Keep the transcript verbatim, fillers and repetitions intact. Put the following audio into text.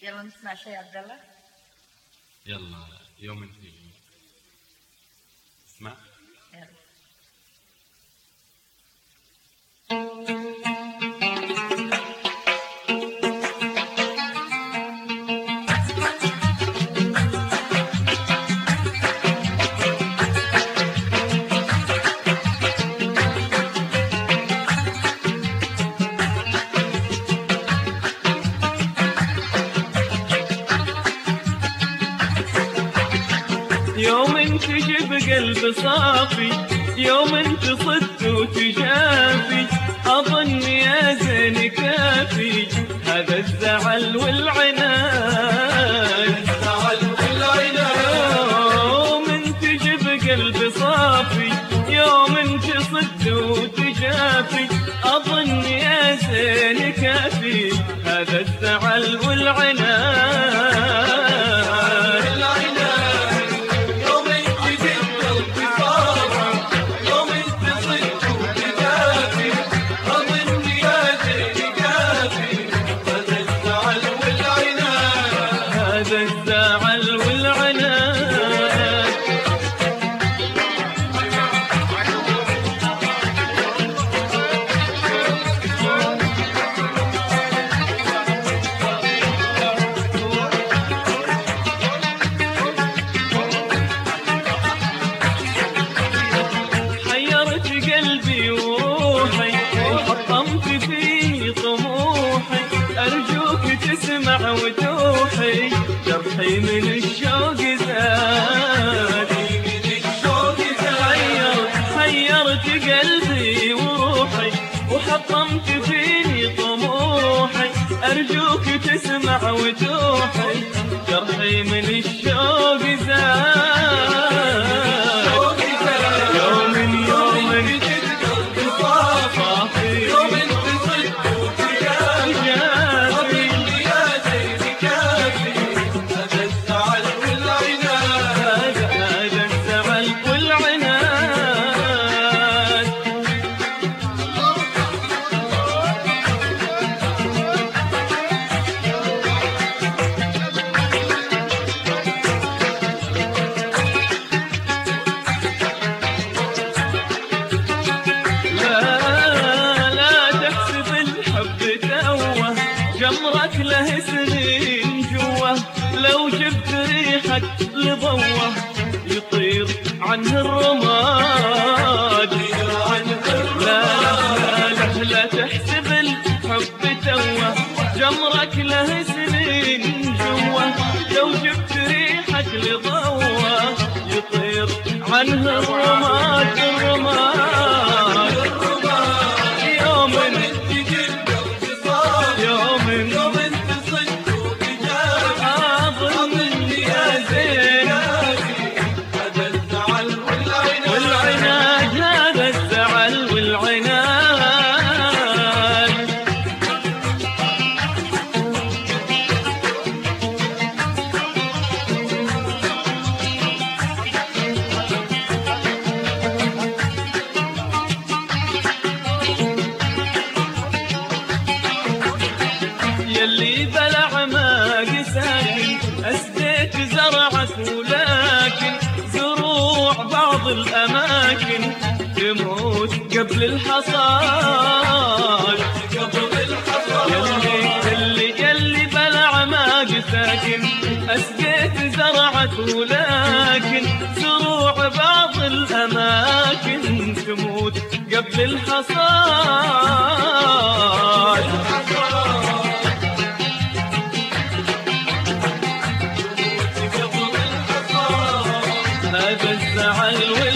يلا نسمع شيء عبد الله. يلا يوم انت اسمع. يلا. يوم انت جب قلب صافي، يوم انت صدت وتجافي، اظن يا زين كافي هذا الزعل والعناد. الزعل والعناد يوم انت جب قلب صافي، يوم انت صدت وتجافي، اظن يا زين كافي هذا الزعل والعناد. قلبي وروحي وحطمت فيه طموحي، أرجوك تسمع وتوحي جرحي من الشوق زاد. حيرت حيرت قلبي وروحي وحطمت فيه طموحي، أرجوك تسمع وتوحي جرحي من الشوق زاد. جمرك له سنين جوه، لو جبت ريحك لضوه يطير عنه الرماد. لا لا لا تحسب الحب توه، جمرك له سنين جوه، لو جبت ريحك لضوه يطير عنه الرماد. الرماد يلي بلع ما ساكن، أسديت زرعك ولكن زروع بعض الأماكن تموت قبل الحصاد. يلي يلي يلي بلع ما ساكن، أسديت زرعك ولكن زروع بعض الأماكن تموت قبل الحصاد. هذا الزعل